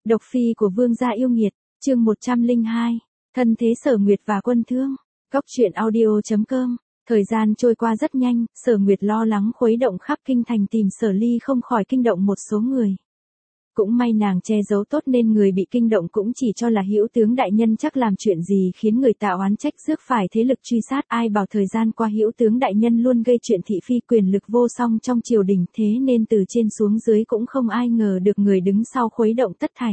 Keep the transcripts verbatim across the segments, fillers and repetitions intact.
Độc phi của vương gia yêu nghiệt, chương một trăm lẻ hai, thân thế Sở Nguyệt và Quân Thương. Góc truyện audio chấm com. Thời gian trôi qua rất nhanh, Sở Nguyệt lo lắng khuấy động khắp kinh thành tìm Sở Ly không khỏi kinh động một số người. Cũng may nàng che giấu tốt nên người bị kinh động cũng chỉ cho là Hữu tướng đại nhân chắc làm chuyện gì khiến người ta oán trách rước phải thế lực truy sát. Ai bảo thời gian qua Hữu tướng đại nhân luôn gây chuyện thị phi quyền lực vô song trong triều đình, thế nên từ trên xuống dưới cũng không ai ngờ được người đứng sau khuấy động tất thảy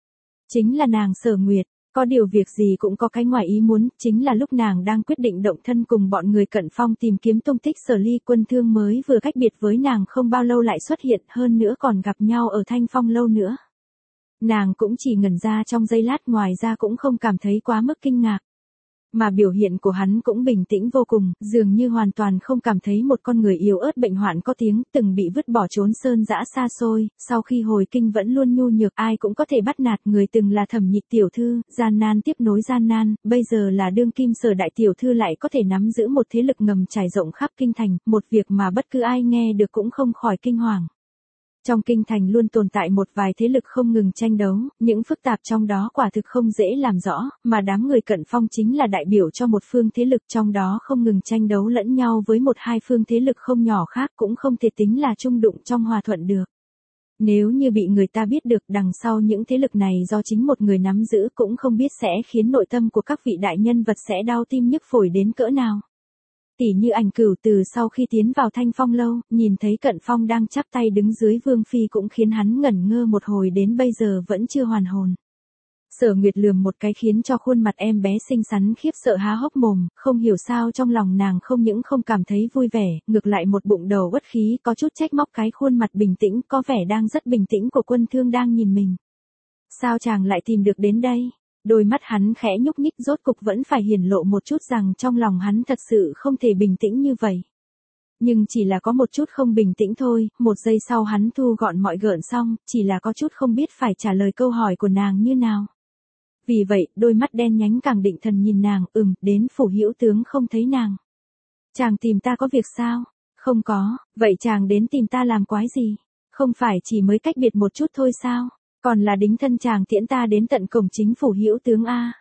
chính là nàng Sở Nguyệt. Có điều việc gì cũng có cái ngoài ý muốn, chính là lúc nàng đang quyết định động thân cùng bọn người Cận Phong tìm kiếm tung tích Sở Ly, Quân Thương mới vừa cách biệt với nàng không bao lâu lại xuất hiện, hơn nữa còn gặp nhau ở Thanh Phong lâu nữa. Nàng cũng chỉ ngẩn ra trong giây lát, ngoài ra cũng không cảm thấy quá mức kinh ngạc. Mà biểu hiện của hắn cũng bình tĩnh vô cùng, dường như hoàn toàn không cảm thấy một con người yếu ớt bệnh hoạn có tiếng, từng bị vứt bỏ trốn sơn dã xa xôi, sau khi hồi kinh vẫn luôn nhu nhược, ai cũng có thể bắt nạt người, từng là Thẩm Nhị tiểu thư, gian nan tiếp nối gian nan, bây giờ là đương kim Sở đại tiểu thư lại có thể nắm giữ một thế lực ngầm trải rộng khắp kinh thành, một việc mà bất cứ ai nghe được cũng không khỏi kinh hoàng. Trong kinh thành luôn tồn tại một vài thế lực không ngừng tranh đấu, những phức tạp trong đó quả thực không dễ làm rõ, mà đám người Cận Phong chính là đại biểu cho một phương thế lực trong đó không ngừng tranh đấu lẫn nhau với một hai phương thế lực không nhỏ khác, cũng không thể tính là chung đụng trong hòa thuận được. Nếu như bị người ta biết được đằng sau những thế lực này do chính một người nắm giữ, cũng không biết sẽ khiến nội tâm của các vị đại nhân vật sẽ đau tim nhức phổi đến cỡ nào. Tỷ như Ảnh Cửu từ sau khi tiến vào Thanh Phong lâu, nhìn thấy Cận Phong đang chắp tay đứng dưới vương phi cũng khiến hắn ngẩn ngơ một hồi, đến bây giờ vẫn chưa hoàn hồn. Sở Nguyệt lườm một cái khiến cho khuôn mặt em bé xinh xắn khiếp sợ há hốc mồm, không hiểu sao trong lòng nàng không những không cảm thấy vui vẻ, ngược lại một bụng đầu uất khí, có chút trách móc cái khuôn mặt bình tĩnh, có vẻ đang rất bình tĩnh của Quân Thương đang nhìn mình. Sao chàng lại tìm được đến đây? Đôi mắt hắn khẽ nhúc nhích, rốt cục vẫn phải hiển lộ một chút rằng trong lòng hắn thật sự không thể bình tĩnh như vậy. Nhưng chỉ là có một chút không bình tĩnh thôi, một giây sau hắn thu gọn mọi gợn xong, chỉ là có chút không biết phải trả lời câu hỏi của nàng như nào. Vì vậy, đôi mắt đen nhánh càng định thần nhìn nàng, ừm, đến phủ Hữu tướng không thấy nàng. Chàng tìm ta có việc sao? Không có, vậy chàng đến tìm ta làm quái gì? Không phải chỉ mới cách biệt một chút thôi sao? Còn là đính thân chàng tiễn ta đến tận cổng chính phủ Hữu tướng a.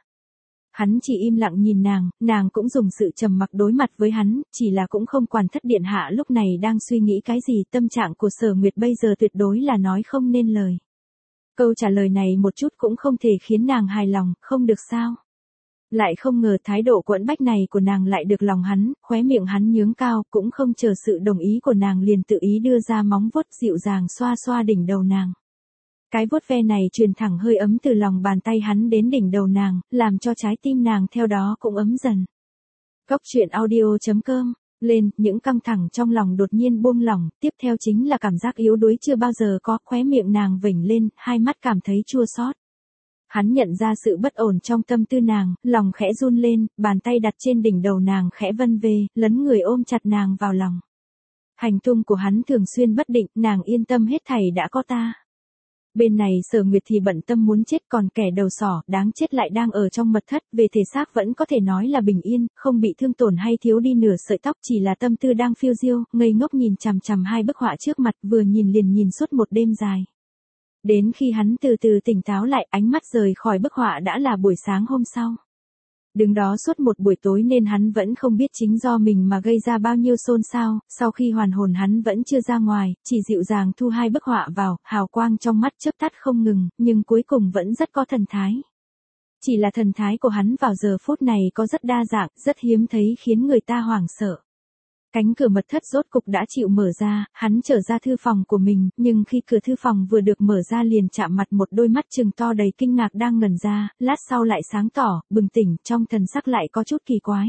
Hắn chỉ im lặng nhìn nàng, nàng cũng dùng sự trầm mặc đối mặt với hắn, chỉ là cũng không quản thất điện hạ lúc này đang suy nghĩ cái gì, tâm trạng của Sở Nguyệt bây giờ tuyệt đối là nói không nên lời. Câu trả lời này một chút cũng không thể khiến nàng hài lòng, không được sao? Lại không ngờ thái độ quẫn bách này của nàng lại được lòng hắn, khóe miệng hắn nhướng cao, cũng không chờ sự đồng ý của nàng liền tự ý đưa ra móng vuốt dịu dàng xoa xoa đỉnh đầu nàng. Cái vuốt ve này truyền thẳng hơi ấm từ lòng bàn tay hắn đến đỉnh đầu nàng, làm cho trái tim nàng theo đó cũng ấm dần. Góc truyện audio chấm com. Lên, những căng thẳng trong lòng đột nhiên buông lỏng, tiếp theo chính là cảm giác yếu đuối chưa bao giờ có, khóe miệng nàng vểnh lên, hai mắt cảm thấy chua xót. Hắn nhận ra sự bất ổn trong tâm tư nàng, lòng khẽ run lên, bàn tay đặt trên đỉnh đầu nàng khẽ vân về, lấn người ôm chặt nàng vào lòng. Hành tung của hắn thường xuyên bất định, nàng yên tâm hết thảy đã có ta. Bên này Sở Nguyệt thì bận tâm muốn chết, còn kẻ đầu sỏ, đáng chết lại đang ở trong mật thất, về thể xác vẫn có thể nói là bình yên, không bị thương tổn hay thiếu đi nửa sợi tóc, chỉ là tâm tư đang phiêu diêu, ngây ngốc nhìn chằm chằm hai bức họa trước mặt, vừa nhìn liền nhìn suốt một đêm dài. Đến khi hắn từ từ tỉnh táo lại, ánh mắt rời khỏi bức họa đã là buổi sáng hôm sau. Đứng đó suốt một buổi tối nên hắn vẫn không biết chính do mình mà gây ra bao nhiêu xôn xao, sau khi hoàn hồn hắn vẫn chưa ra ngoài, chỉ dịu dàng thu hai bức họa vào, hào quang trong mắt chớp tắt không ngừng, nhưng cuối cùng vẫn rất có thần thái. Chỉ là thần thái của hắn vào giờ phút này có rất đa dạng, rất hiếm thấy, khiến người ta hoảng sợ. Cánh cửa mật thất rốt cục đã chịu mở ra, hắn trở ra thư phòng của mình, nhưng khi cửa thư phòng vừa được mở ra liền chạm mặt một đôi mắt trừng to đầy kinh ngạc đang ngẩn ra, lát sau lại sáng tỏ, bừng tỉnh, trong thần sắc lại có chút kỳ quái.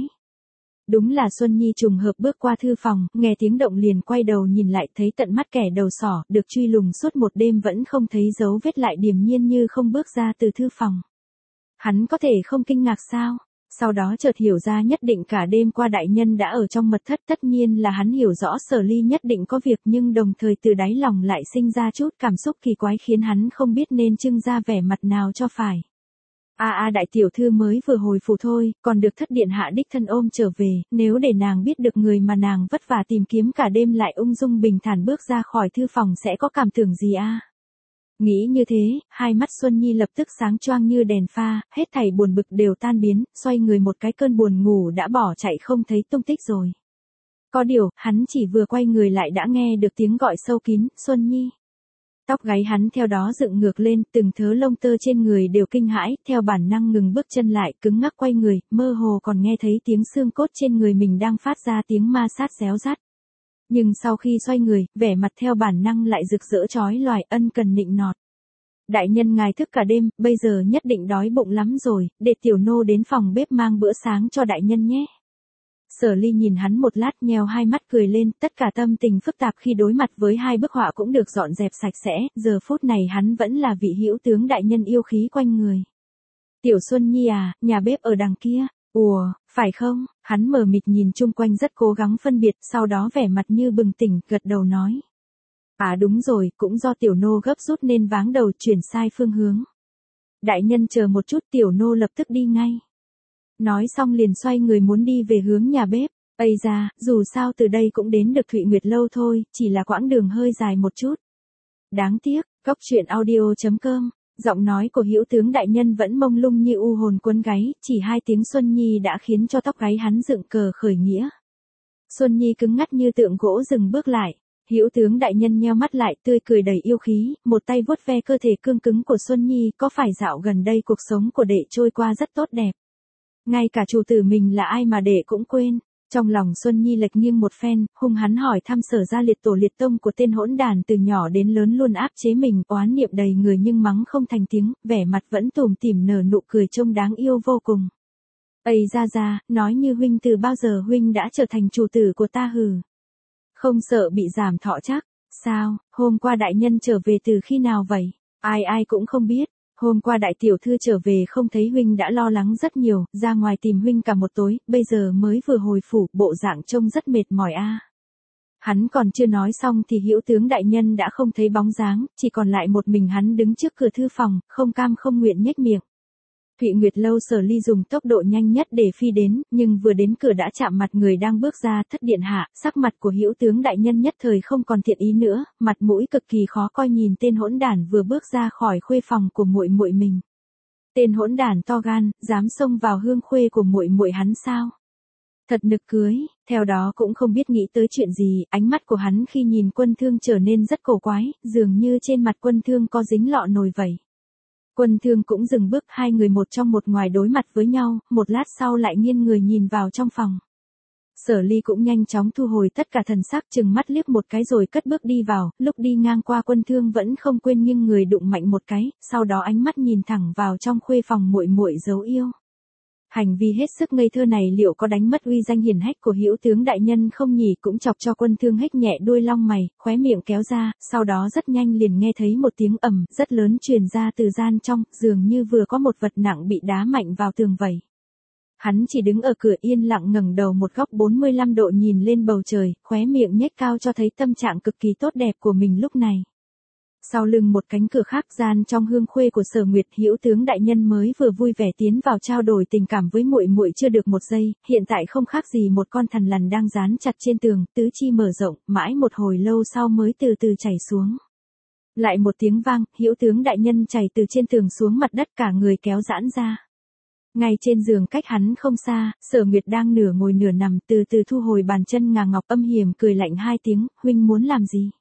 Đúng là Xuân Nhi trùng hợp bước qua thư phòng, nghe tiếng động liền quay đầu nhìn lại, thấy tận mắt kẻ đầu sỏ, được truy lùng suốt một đêm vẫn không thấy dấu vết lại điềm nhiên như không bước ra từ thư phòng. Hắn có thể không kinh ngạc sao? Sau đó chợt hiểu ra nhất định cả đêm qua đại nhân đã ở trong mật thất, tất nhiên là hắn hiểu rõ Sở Ly nhất định có việc, nhưng đồng thời từ đáy lòng lại sinh ra chút cảm xúc kỳ quái khiến hắn không biết nên trưng ra vẻ mặt nào cho phải. A a đại tiểu thư mới vừa hồi phủ thôi, còn được thất điện hạ đích thân ôm trở về, nếu để nàng biết được người mà nàng vất vả tìm kiếm cả đêm lại ung dung bình thản bước ra khỏi thư phòng sẽ có cảm tưởng gì a? Nghĩ như thế, hai mắt Xuân Nhi lập tức sáng choang như đèn pha, hết thảy buồn bực đều tan biến, xoay người một cái cơn buồn ngủ đã bỏ chạy không thấy tung tích rồi. Có điều, hắn chỉ vừa quay người lại đã nghe được tiếng gọi sâu kín, Xuân Nhi. Tóc gáy hắn theo đó dựng ngược lên, từng thớ lông tơ trên người đều kinh hãi, theo bản năng ngừng bước chân lại, cứng ngắc quay người, mơ hồ còn nghe thấy tiếng xương cốt trên người mình đang phát ra tiếng ma sát réo rắt. Nhưng sau khi xoay người, vẻ mặt theo bản năng lại rực rỡ chói lòa, ân cần nịnh nọt. Đại nhân ngài thức cả đêm, bây giờ nhất định đói bụng lắm rồi, để tiểu nô đến phòng bếp mang bữa sáng cho đại nhân nhé. Sở Ly nhìn hắn một lát nheo hai mắt cười lên, tất cả tâm tình phức tạp khi đối mặt với hai bức họa cũng được dọn dẹp sạch sẽ, giờ phút này hắn vẫn là vị hữu tướng đại nhân yêu khí quanh người. Tiểu Xuân Nhi à, nhà bếp ở đằng kia, ùa, phải không, hắn mờ mịt nhìn chung quanh rất cố gắng phân biệt, sau đó vẻ mặt như bừng tỉnh, gật đầu nói. À đúng rồi, cũng do tiểu nô gấp rút nên váng đầu chuyển sai phương hướng. Đại nhân chờ một chút, tiểu nô lập tức đi ngay. Nói xong liền xoay người muốn đi về hướng nhà bếp. Ây ra, dù sao từ đây cũng đến được Thụy Nguyệt Lâu thôi, chỉ là quãng đường hơi dài một chút. Đáng tiếc, Cốc truyện audio chấm com, giọng nói của hữu tướng đại nhân vẫn mông lung như u hồn quấn gáy, chỉ hai tiếng Xuân Nhi đã khiến cho tóc gáy hắn dựng cờ khởi nghĩa. Xuân Nhi cứng ngắt như tượng gỗ dừng bước lại. Hữu tướng đại nhân nheo mắt lại, tươi cười đầy yêu khí, một tay vuốt ve cơ thể cương cứng của Xuân Nhi, có phải dạo gần đây cuộc sống của đệ trôi qua rất tốt đẹp. Ngay cả chủ tử mình là ai mà đệ cũng quên. Trong lòng Xuân Nhi lệch nghiêng một phen, hung hắn hỏi thăm Sở gia liệt tổ liệt tông của tên hỗn đàn từ nhỏ đến lớn luôn áp chế mình, oán niệm đầy người nhưng mắng không thành tiếng, vẻ mặt vẫn tủm tỉm nở nụ cười trông đáng yêu vô cùng. Ây ra ra, nói như huynh từ bao giờ huynh đã trở thành chủ tử của ta hừ. Không sợ bị giảm thọ chắc, sao, hôm qua đại nhân trở về từ khi nào vậy? Ai ai cũng không biết. Hôm qua đại tiểu thư trở về không thấy huynh đã lo lắng rất nhiều, ra ngoài tìm huynh cả một tối, bây giờ mới vừa hồi phủ, bộ dạng trông rất mệt mỏi a. À. Hắn còn chưa nói xong thì hữu tướng đại nhân đã không thấy bóng dáng, chỉ còn lại một mình hắn đứng trước cửa thư phòng, không cam không nguyện nhếch miệng. Thụy Nguyệt Lâu Sở Ly dùng tốc độ nhanh nhất để phi đến, nhưng vừa đến cửa đã chạm mặt người đang bước ra, Thất điện hạ, sắc mặt của hữu tướng đại nhân nhất thời không còn thiện ý nữa, mặt mũi cực kỳ khó coi nhìn tên hỗn đản vừa bước ra khỏi khuê phòng của muội muội mình. Tên hỗn đản to gan, dám xông vào hương khuê của muội muội hắn sao? Thật nực cưới, theo đó cũng không biết nghĩ tới chuyện gì, ánh mắt của hắn khi nhìn Quân Thương trở nên rất cổ quái, dường như trên mặt Quân Thương có dính lọ nồi vậy. Quân Thương cũng dừng bước, hai người một trong một ngoài đối mặt với nhau, một lát sau lại nghiêng người nhìn vào trong phòng. Sở Ly cũng nhanh chóng thu hồi tất cả thần sắc, chừng mắt liếc một cái rồi cất bước đi vào, lúc đi ngang qua Quân Thương vẫn không quên nghiêng người đụng mạnh một cái, sau đó ánh mắt nhìn thẳng vào trong khuê phòng muội muội dấu yêu. Hành vi hết sức ngây thơ này liệu có đánh mất uy danh hiển hách của hữu tướng đại nhân không nhỉ, cũng chọc cho Quân Thương hếch nhẹ đuôi lông mày, khóe miệng kéo ra, sau đó rất nhanh liền nghe thấy một tiếng ầm rất lớn truyền ra từ gian trong, dường như vừa có một vật nặng bị đá mạnh vào tường vậy. Hắn chỉ đứng ở cửa yên lặng ngẩng đầu một góc bốn mươi lăm độ nhìn lên bầu trời, khóe miệng nhếch cao cho thấy tâm trạng cực kỳ tốt đẹp của mình lúc này. Sau lưng một cánh cửa khác, gian trong hương khuê của Sở Nguyệt, hữu tướng đại nhân mới vừa vui vẻ tiến vào trao đổi tình cảm với muội muội chưa được một giây, hiện tại không khác gì một con thằn lằn đang dán chặt trên tường, tứ chi mở rộng, mãi một hồi lâu sau mới từ từ chảy xuống. Lại một tiếng vang, hữu tướng đại nhân chảy từ trên tường xuống mặt đất, cả người kéo giãn ra. Ngay trên giường cách hắn không xa, Sở Nguyệt đang nửa ngồi nửa nằm, từ từ thu hồi bàn chân ngà ngọc, âm hiểm cười lạnh hai tiếng, huynh muốn làm gì?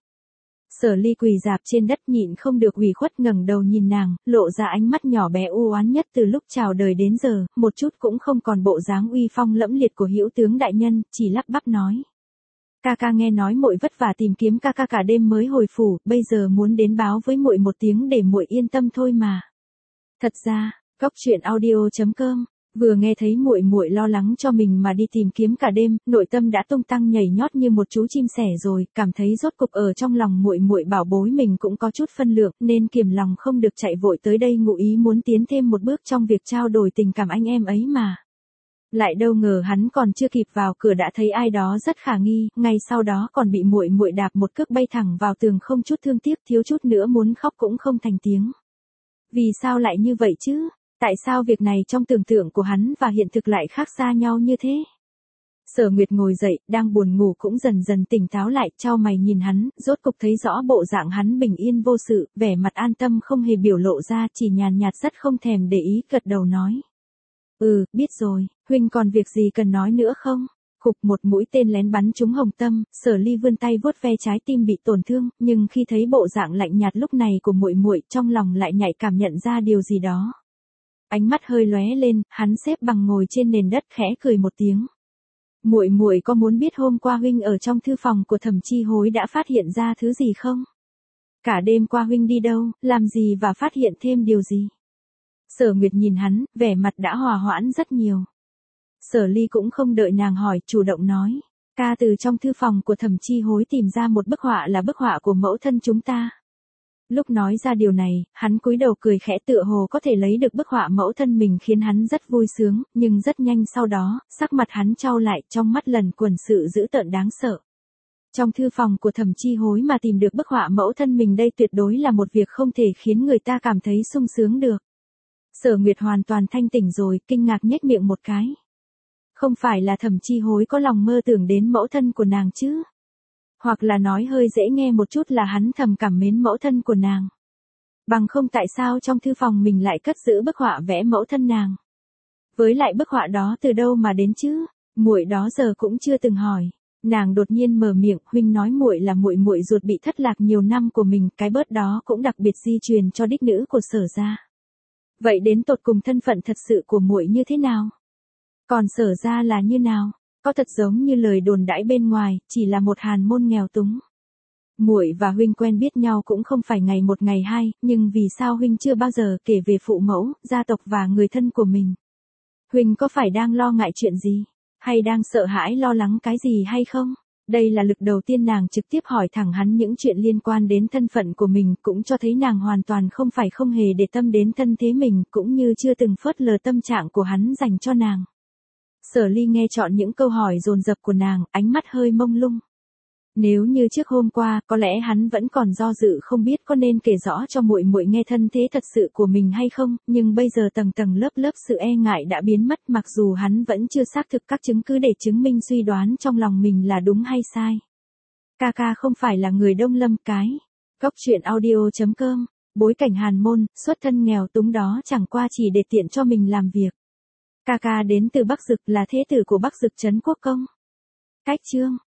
Sở Ly quỳ rạp trên đất nhịn không được ủy khuất ngẩng đầu nhìn nàng, lộ ra ánh mắt nhỏ bé u oán nhất từ lúc chào đời đến giờ, một chút cũng không còn bộ dáng uy phong lẫm liệt của hữu tướng đại nhân, chỉ lắp bắp nói. Ca ca nghe nói muội vất vả tìm kiếm ca ca cả đêm mới hồi phủ, bây giờ muốn đến báo với muội một tiếng để muội yên tâm thôi mà. Thật ra, Cốc truyện audio chấm com, vừa nghe thấy muội muội lo lắng cho mình mà đi tìm kiếm cả đêm, nội tâm đã tung tăng nhảy nhót như một chú chim sẻ rồi, cảm thấy rốt cục ở trong lòng muội muội bảo bối mình cũng có chút phân lượng, nên kiềm lòng không được chạy vội tới đây ngụ ý muốn tiến thêm một bước trong việc trao đổi tình cảm anh em ấy mà. Lại đâu ngờ hắn còn chưa kịp vào cửa đã thấy ai đó rất khả nghi, ngay sau đó còn bị muội muội đạp một cước bay thẳng vào tường, không chút thương tiếc, thiếu chút nữa muốn khóc cũng không thành tiếng. Vì sao lại như vậy chứ? Tại sao việc này trong tưởng tượng của hắn và hiện thực lại khác xa nhau như thế? Sở Nguyệt ngồi dậy, đang buồn ngủ cũng dần dần tỉnh táo lại, chau mày nhìn hắn, rốt cục thấy rõ bộ dạng hắn bình yên vô sự, vẻ mặt an tâm không hề biểu lộ ra, chỉ nhàn nhạt rất không thèm để ý, gật đầu nói. Ừ, biết rồi, huynh còn việc gì cần nói nữa không? Khục, một mũi tên lén bắn trúng hồng tâm, Sở Ly vươn tay vuốt ve trái tim bị tổn thương, nhưng khi thấy bộ dạng lạnh nhạt lúc này của muội muội, trong lòng lại nhạy cảm nhận ra điều gì đó. Ánh mắt hơi lóe lên, hắn xếp bằng ngồi trên nền đất khẽ cười một tiếng. Muội muội có muốn biết hôm qua huynh ở trong thư phòng của Thẩm Chi Hối đã phát hiện ra thứ gì không? Cả đêm qua huynh đi đâu, làm gì và phát hiện thêm điều gì? Sở Nguyệt nhìn hắn, vẻ mặt đã hòa hoãn rất nhiều. Sở Ly cũng không đợi nàng hỏi, chủ động nói. Ca từ trong thư phòng của Thẩm Chi Hối tìm ra một bức họa là bức họa của mẫu thân chúng ta. Lúc nói ra điều này, hắn cúi đầu cười khẽ tựa hồ có thể lấy được bức họa mẫu thân mình khiến hắn rất vui sướng, nhưng rất nhanh sau đó, sắc mặt hắn trao lại, trong mắt lần quần sự dữ tợn đáng sợ. Trong thư phòng của Thẩm Chi Hối mà tìm được bức họa mẫu thân mình đây tuyệt đối là một việc không thể khiến người ta cảm thấy sung sướng được. Sở Nguyệt hoàn toàn thanh tỉnh rồi, kinh ngạc nhếch miệng một cái. Không phải là Thẩm Chi Hối có lòng mơ tưởng đến mẫu thân của nàng chứ? Hoặc là nói hơi dễ nghe một chút là hắn thầm cảm mến mẫu thân của nàng. Bằng không tại sao trong thư phòng mình lại cất giữ bức họa vẽ mẫu thân nàng? Với lại bức họa đó từ đâu mà đến chứ? Muội đó giờ cũng chưa từng hỏi. Nàng đột nhiên mở miệng, huynh nói muội là muội muội ruột bị thất lạc nhiều năm của mình, cái bớt đó cũng đặc biệt di truyền cho đích nữ của Sở gia. Vậy đến tột cùng thân phận thật sự của muội như thế nào? Còn Sở gia là như nào? Có thật giống như lời đồn đãi bên ngoài, chỉ là một hàn môn nghèo túng. Muội và huynh quen biết nhau cũng không phải ngày một ngày hai, nhưng vì sao huynh chưa bao giờ kể về phụ mẫu, gia tộc và người thân của mình? Huynh có phải đang lo ngại chuyện gì? Hay đang sợ hãi lo lắng cái gì hay không? Đây là lực đầu tiên nàng trực tiếp hỏi thẳng hắn những chuyện liên quan đến thân phận của mình, cũng cho thấy nàng hoàn toàn không phải không hề để tâm đến thân thế mình, cũng như chưa từng phớt lờ tâm trạng của hắn dành cho nàng. Sở Ly nghe chọn những câu hỏi dồn dập của nàng, ánh mắt hơi mông lung. Nếu như trước hôm qua, có lẽ hắn vẫn còn do dự không biết có nên kể rõ cho muội muội nghe thân thế thật sự của mình hay không, nhưng bây giờ tầng tầng lớp lớp sự e ngại đã biến mất, mặc dù hắn vẫn chưa xác thực các chứng cứ để chứng minh suy đoán trong lòng mình là đúng hay sai. Ca ca không phải là người Đông Lâm cái. Góc truyện audio chấm com, bối cảnh hàn môn, xuất thân nghèo túng đó chẳng qua chỉ để tiện cho mình làm việc. Ca ca đến từ Bắc Dực, là thế tử của Bắc Dực trấn Quốc công. Cách chương